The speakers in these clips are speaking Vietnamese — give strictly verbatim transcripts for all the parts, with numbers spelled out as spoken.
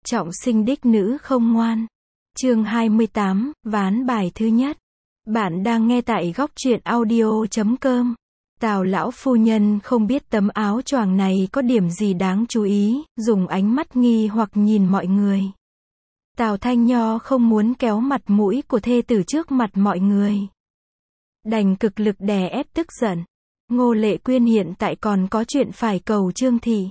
Trọng sinh đích nữ không ngoan. Chương hai mươi tám, ván bài thứ nhất. Bạn đang nghe tại góc truyện audio chấm com. Tào lão phu nhân không biết tấm áo choàng này có điểm gì đáng chú ý, dùng ánh mắt nghi hoặc nhìn mọi người. Tào Thanh Nho không muốn kéo mặt mũi của thê tử trước mặt mọi người. Đành cực lực đè ép tức giận. Ngô Lệ Quyên hiện tại còn có chuyện phải cầu Trương Thị.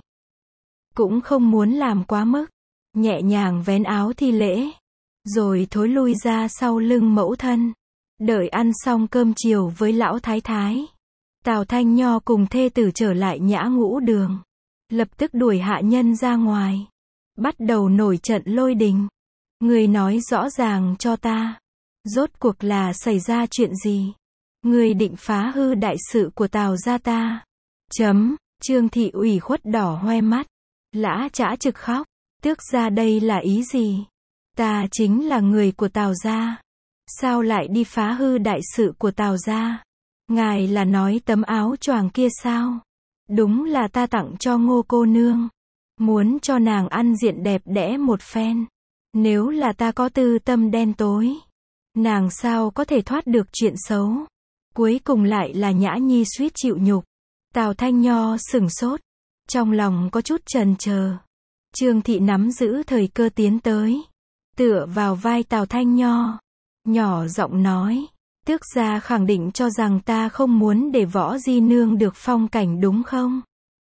Cũng không muốn làm quá mức. Nhẹ nhàng vén áo thi lễ. Rồi thối lui ra sau lưng mẫu thân. Đợi ăn xong cơm chiều với lão thái thái. Tào Thanh Nho cùng thê tử trở lại Nhã Ngũ Đường. Lập tức đuổi hạ nhân ra ngoài. Bắt đầu nổi trận lôi đình. Người nói rõ ràng cho ta. Rốt cuộc là xảy ra chuyện gì? Người định phá hư đại sự của Tào gia ta. Chấm. Trương Thị ủy khuất đỏ hoe mắt. Lã chã trực khóc. Tước ra đây là ý gì? Ta chính là người của Tào gia. Sao lại đi phá hư đại sự của Tào gia? Ngài là nói tấm áo choàng kia sao? Đúng là ta tặng cho Ngô cô nương. Muốn cho nàng ăn diện đẹp đẽ một phen. Nếu là ta có tư tâm đen tối, nàng sao có thể thoát được chuyện xấu? Cuối cùng lại là Nhã Nhi suýt chịu nhục. Tào Thanh Nho sửng sốt. Trong lòng có chút chần chờ. Trương Thị nắm giữ thời cơ tiến tới. Tựa vào vai Tào Thanh Nho. Nhỏ giọng nói. Tước gia khẳng định cho rằng ta không muốn để Võ Di Nương được phong cảnh đúng không?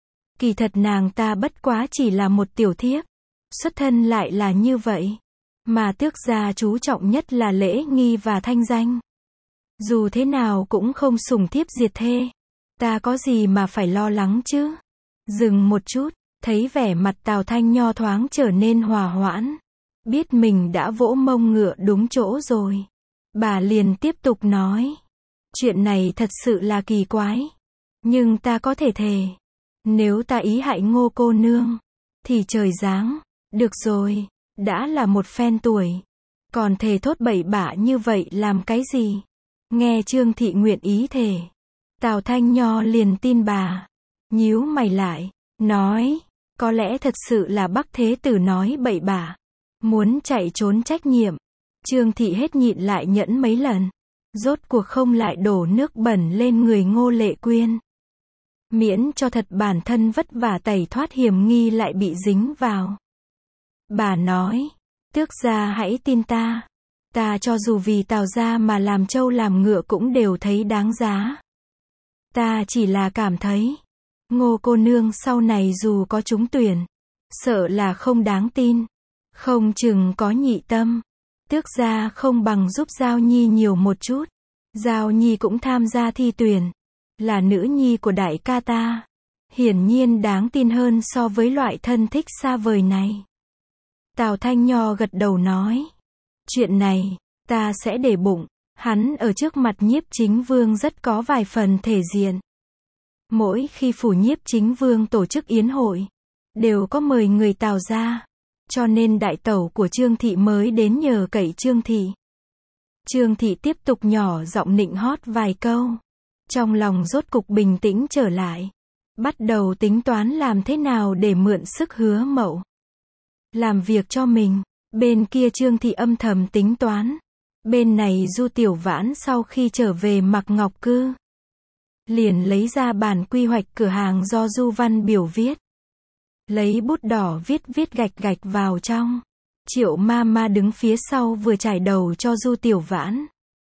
Kỳ thật nàng ta bất quá chỉ là một tiểu thiếp. Xuất thân lại là như vậy. Mà tước gia chú trọng nhất là lễ nghi và thanh danh. Dù thế nào cũng không sủng thiếp diệt thê. Ta có gì mà phải lo lắng chứ? Dừng một chút, thấy vẻ mặt Tào Thanh Nho thoáng trở nên hòa hoãn. Biết mình đã vỗ mông ngựa đúng chỗ rồi. Bà liền tiếp tục nói. Chuyện này thật sự là kỳ quái. Nhưng ta có thể thề. Nếu ta ý hại Ngô cô nương, thì trời giáng. Được rồi, đã là một phen tuổi. Còn thề thốt bậy bạ như vậy làm cái gì? Nghe Trương Thị nguyện ý thề. Tào Thanh Nho liền tin bà. Nhíu mày lại, nói. Có lẽ thật sự là Bắc Thế Tử nói bậy bạ. Muốn chạy trốn trách nhiệm. Trương Thị hết nhịn lại nhẫn mấy lần. Rốt cuộc không lại đổ nước bẩn lên người Ngô Lệ Quyên. Miễn cho thật bản thân vất vả tẩy thoát hiểm nghi lại bị dính vào. Bà nói. Tước gia hãy tin ta. Ta cho dù vì Tào gia mà làm trâu làm ngựa cũng đều thấy đáng giá. Ta chỉ là cảm thấy. Ngô cô nương sau này dù có trúng tuyển. Sợ là không đáng tin. Không chừng có nhị tâm. Tước gia không bằng giúp Giao Nhi nhiều một chút. Giao Nhi cũng tham gia thi tuyển. Là nữ nhi của đại ca ta. Hiển nhiên đáng tin hơn so với loại thân thích xa vời này. Tào Thanh Nho gật đầu nói. Chuyện này, ta sẽ để bụng. Hắn ở trước mặt Nhiếp Chính Vương rất có vài phần thể diện. Mỗi khi phủ Nhiếp Chính Vương tổ chức yến hội, đều có mời người Tào gia. Cho nên đại tẩu của Trương Thị mới đến nhờ cậy Trương Thị. Trương Thị tiếp tục nhỏ giọng nịnh hót vài câu. Trong lòng rốt cục bình tĩnh trở lại. Bắt đầu tính toán làm thế nào để mượn sức Hứa Mậu. Làm việc cho mình. Bên kia Trương Thị âm thầm tính toán. Bên này Du Tiểu Vãn sau khi trở về Mặc Ngọc Cư. Liền lấy ra bản quy hoạch cửa hàng do Du Văn Biểu viết. Lấy bút đỏ viết viết gạch gạch vào trong. Triệu ma ma đứng phía sau vừa trải đầu cho Du Tiểu Vãn.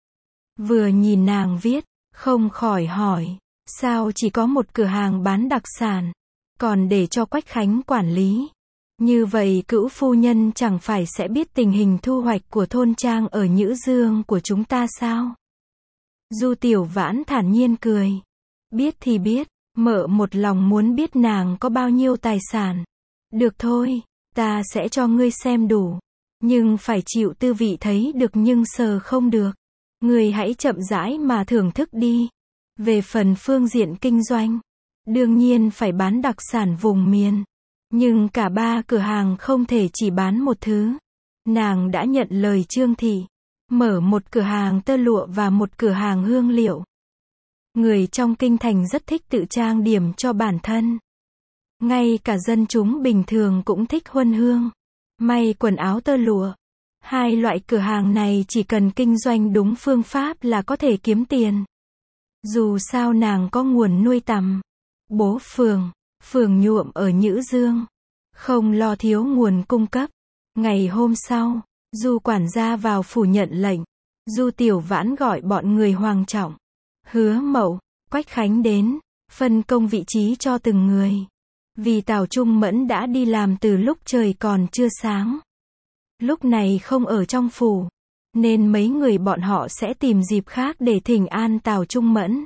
Vừa nhìn nàng viết, không khỏi hỏi, sao chỉ có một cửa hàng bán đặc sản, còn để cho Quách Khánh quản lý. Như vậy Cữu phu nhân chẳng phải sẽ biết tình hình thu hoạch của thôn trang ở Nhữ Dương của chúng ta sao? Du Tiểu Vãn thản nhiên cười. Biết thì biết. Mợ một lòng muốn biết nàng có bao nhiêu tài sản. Được thôi, ta sẽ cho ngươi xem đủ. Nhưng phải chịu tư vị thấy được nhưng sờ không được. Ngươi hãy chậm rãi mà thưởng thức đi. Về phần phương diện kinh doanh, đương nhiên phải bán đặc sản vùng miền. Nhưng cả ba cửa hàng không thể chỉ bán một thứ. Nàng đã nhận lời Trương Thị. Mở một cửa hàng tơ lụa và một cửa hàng hương liệu. Người trong kinh thành rất thích tự trang điểm cho bản thân. Ngay cả dân chúng bình thường cũng thích huân hương. may quần áo tơ lụa. Hai loại cửa hàng này chỉ cần kinh doanh đúng phương pháp là có thể kiếm tiền. Dù sao nàng có nguồn nuôi tầm. Bố phường, phường nhuộm ở Nhữ Dương. Không lo thiếu nguồn cung cấp. Ngày hôm sau, Du quản gia vào phủ nhận lệnh. Du Tiểu Vãn gọi bọn người Hoàng Trọng, Hứa Mậu, Quách Khánh đến, phân công vị trí cho từng người. Vì Tào Trung Mẫn đã đi làm từ lúc trời còn chưa sáng. Lúc này không ở trong phủ, nên mấy người bọn họ sẽ tìm dịp khác để thỉnh an Tào Trung Mẫn.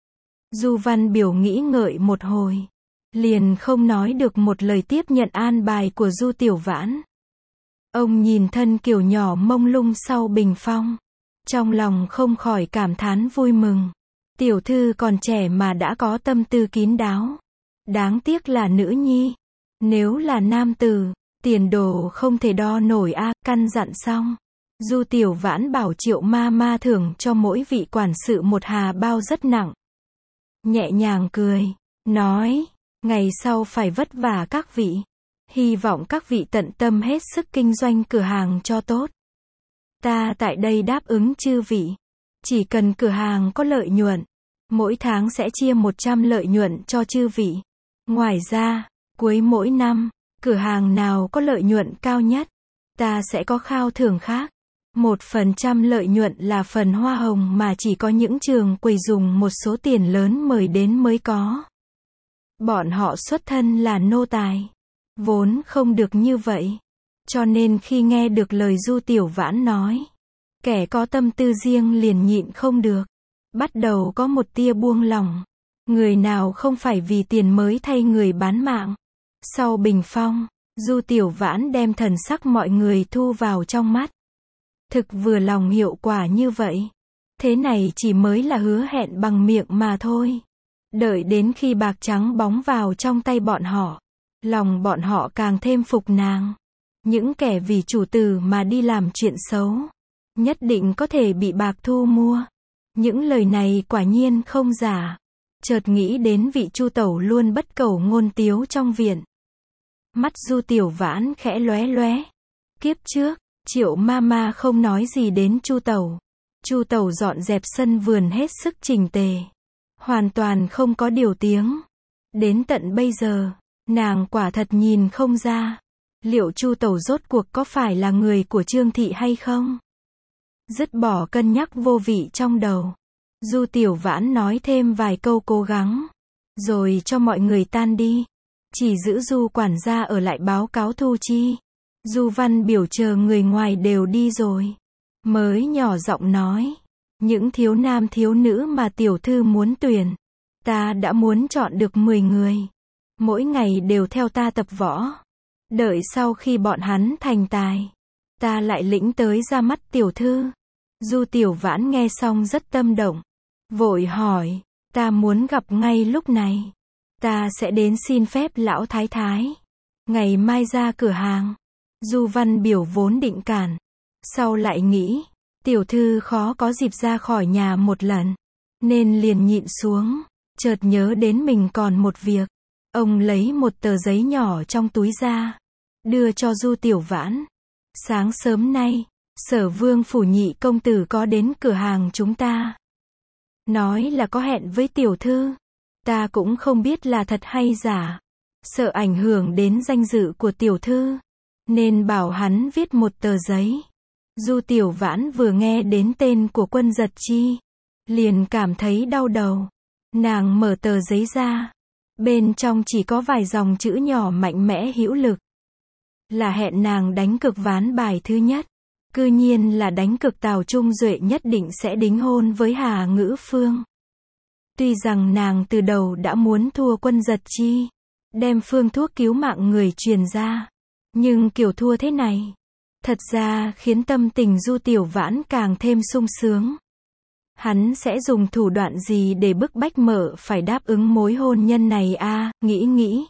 Du Văn Biểu nghĩ ngợi một hồi, liền không nói được một lời tiếp nhận an bài của Du Tiểu Vãn. Ông nhìn thân kiểu nhỏ mông lung sau bình phong, trong lòng không khỏi cảm thán vui mừng. Tiểu thư còn trẻ mà đã có tâm tư kín đáo. Đáng tiếc là nữ nhi. Nếu là nam tử, tiền đồ không thể đo nổi a. Căn dặn xong, Du Tiểu Vãn bảo Triệu ma ma thưởng cho mỗi vị quản sự một hà bao rất nặng. Nhẹ nhàng cười, nói, ngày sau phải vất vả các vị. Hy vọng các vị tận tâm hết sức kinh doanh cửa hàng cho tốt. Ta tại đây đáp ứng chư vị. Chỉ cần cửa hàng có lợi nhuận, mỗi tháng sẽ chia một trăm lợi nhuận cho chư vị. Ngoài ra, cuối mỗi năm, cửa hàng nào có lợi nhuận cao nhất, ta sẽ có khao thưởng khác. Một phần trăm lợi nhuận là phần hoa hồng mà chỉ có những trường quầy dùng một số tiền lớn mời đến mới có. Bọn họ xuất thân là nô tài, vốn không được như vậy. Cho nên khi nghe được lời Du Tiểu Vãn nói, kẻ có tâm tư riêng liền nhịn không được, bắt đầu có một tia buông lỏng. Người nào không phải vì tiền mới thay người bán mạng. Sau bình phong, Du Tiểu Vãn đem thần sắc mọi người thu vào trong mắt. Thực vừa lòng hiệu quả như vậy. Thế này chỉ mới là hứa hẹn bằng miệng mà thôi. Đợi đến khi bạc trắng bóng vào trong tay bọn họ, lòng bọn họ càng thêm phục nàng. Những kẻ vì chủ tử mà đi làm chuyện xấu, nhất định có thể bị bạc thu mua. Những lời này quả nhiên không giả. Chợt nghĩ đến vị Chu tẩu luôn bất cẩu ngôn tiếu trong viện. Mắt Du Tiểu Vãn khẽ lóe lóe. Kiếp trước, Triệu ma ma không nói gì đến Chu tẩu. Chu tẩu dọn dẹp sân vườn hết sức chỉnh tề, hoàn toàn không có điều tiếng. Đến tận bây giờ, nàng quả thật nhìn không ra, liệu Chu tẩu rốt cuộc có phải là người của Trương thị hay không? Dứt bỏ cân nhắc vô vị trong đầu, Du Tiểu Vãn nói thêm vài câu cố gắng, rồi cho mọi người tan đi. Chỉ giữ Du quản gia ở lại báo cáo thu chi. Du Văn Biểu chờ người ngoài đều đi rồi, mới nhỏ giọng nói, những thiếu nam thiếu nữ mà tiểu thư muốn tuyển, ta đã muốn chọn được mười người. Mỗi ngày đều theo ta tập võ. Đợi sau khi bọn hắn thành tài, ta lại lĩnh tới ra mắt tiểu thư. Du Tiểu Vãn nghe xong rất tâm động, vội hỏi, ta muốn gặp ngay lúc này. Ta sẽ đến xin phép lão thái thái, ngày mai ra cửa hàng. Du Văn Biểu vốn định cản, sau lại nghĩ, tiểu thư khó có dịp ra khỏi nhà một lần, nên liền nhịn xuống. Chợt nhớ đến mình còn một việc, ông lấy một tờ giấy nhỏ trong túi ra, đưa cho Du Tiểu Vãn. Sáng sớm nay, Sở Vương phủ nhị công tử có đến cửa hàng chúng ta, nói là có hẹn với tiểu thư. Ta cũng không biết là thật hay giả, sợ ảnh hưởng đến danh dự của tiểu thư, nên bảo hắn viết một tờ giấy. Du Tiểu Vãn vừa nghe đến tên của Quân Giật Chi, liền cảm thấy đau đầu. Nàng mở tờ giấy ra, bên trong chỉ có vài dòng chữ nhỏ mạnh mẽ hữu lực, là hẹn nàng đánh cược ván bài thứ nhất. Cư nhiên là đánh cược Tào Trung Duệ nhất định sẽ đính hôn với Hà Ngữ Phương. Tuy rằng nàng từ đầu đã muốn thua Quân Giật Chi, đem phương thuốc cứu mạng người truyền ra, nhưng kiểu thua thế này, thật ra khiến tâm tình Du Tiểu Vãn càng thêm sung sướng. Hắn sẽ dùng thủ đoạn gì để bức bách Mở phải đáp ứng mối hôn nhân này a? À, nghĩ nghĩ.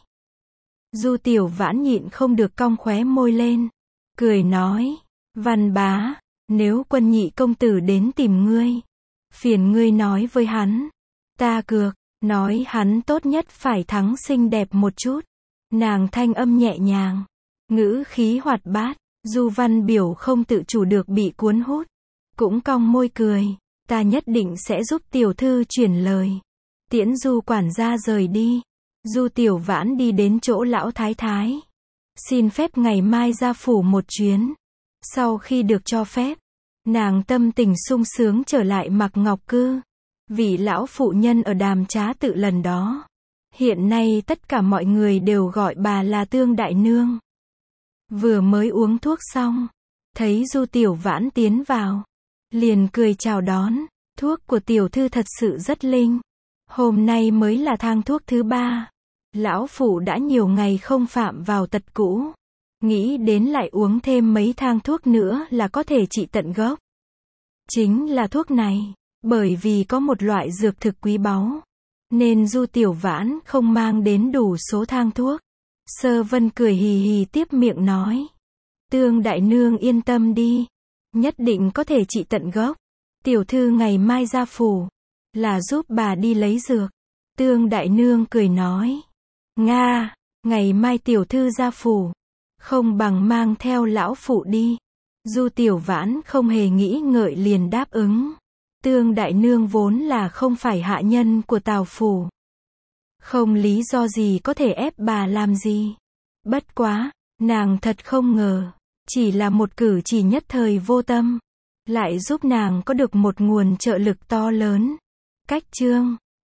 Du Tiểu Vãn nhịn không được cong khóe môi lên, cười nói, Văn bá, nếu Quân nhị công tử đến tìm ngươi, phiền ngươi nói với hắn, ta cược, nói hắn tốt nhất phải thắng xinh đẹp một chút. Nàng thanh âm nhẹ nhàng, ngữ khí hoạt bát. Du Văn Biểu không tự chủ được bị cuốn hút. Cũng cong môi cười. Ta nhất định sẽ giúp tiểu thư chuyển lời. Tiễn Du quản gia rời đi. Du Tiểu Vãn đi đến chỗ lão thái thái. Xin phép ngày mai ra phủ một chuyến. Sau khi được cho phép, nàng tâm tình sung sướng trở lại Mặc Ngọc Cư. Vị lão phụ nhân ở Đàm Trá Tự lần đó. Hiện nay tất cả mọi người đều gọi bà là Tương Đại Nương. Vừa mới uống thuốc xong, thấy Du Tiểu Vãn tiến vào, liền cười chào đón. Thuốc của tiểu thư thật sự rất linh. Hôm nay mới là thang thuốc thứ ba. Lão phụ đã nhiều ngày không phạm vào tật cũ. Nghĩ đến lại uống thêm mấy thang thuốc nữa là có thể trị tận gốc. Chính là thuốc này. Bởi vì có một loại dược thực quý báu, nên Du Tiểu Vãn không mang đến đủ số thang thuốc. Sơ Vân cười hì hì tiếp miệng nói. Tương Đại Nương yên tâm đi. Nhất định có thể trị tận gốc. Tiểu thư ngày mai ra phủ, là giúp bà đi lấy dược. Tương Đại Nương cười nói. Nga, ngày mai tiểu thư ra phủ, không bằng mang theo lão phụ đi. Du Tiểu Vãn không hề nghĩ ngợi liền đáp ứng. Tương Đại Nương vốn là không phải hạ nhân của Tào phủ. Không lý do gì có thể ép bà làm gì. Bất quá, nàng thật không ngờ, chỉ là một cử chỉ nhất thời vô tâm, lại giúp nàng có được một nguồn trợ lực to lớn. Cách chương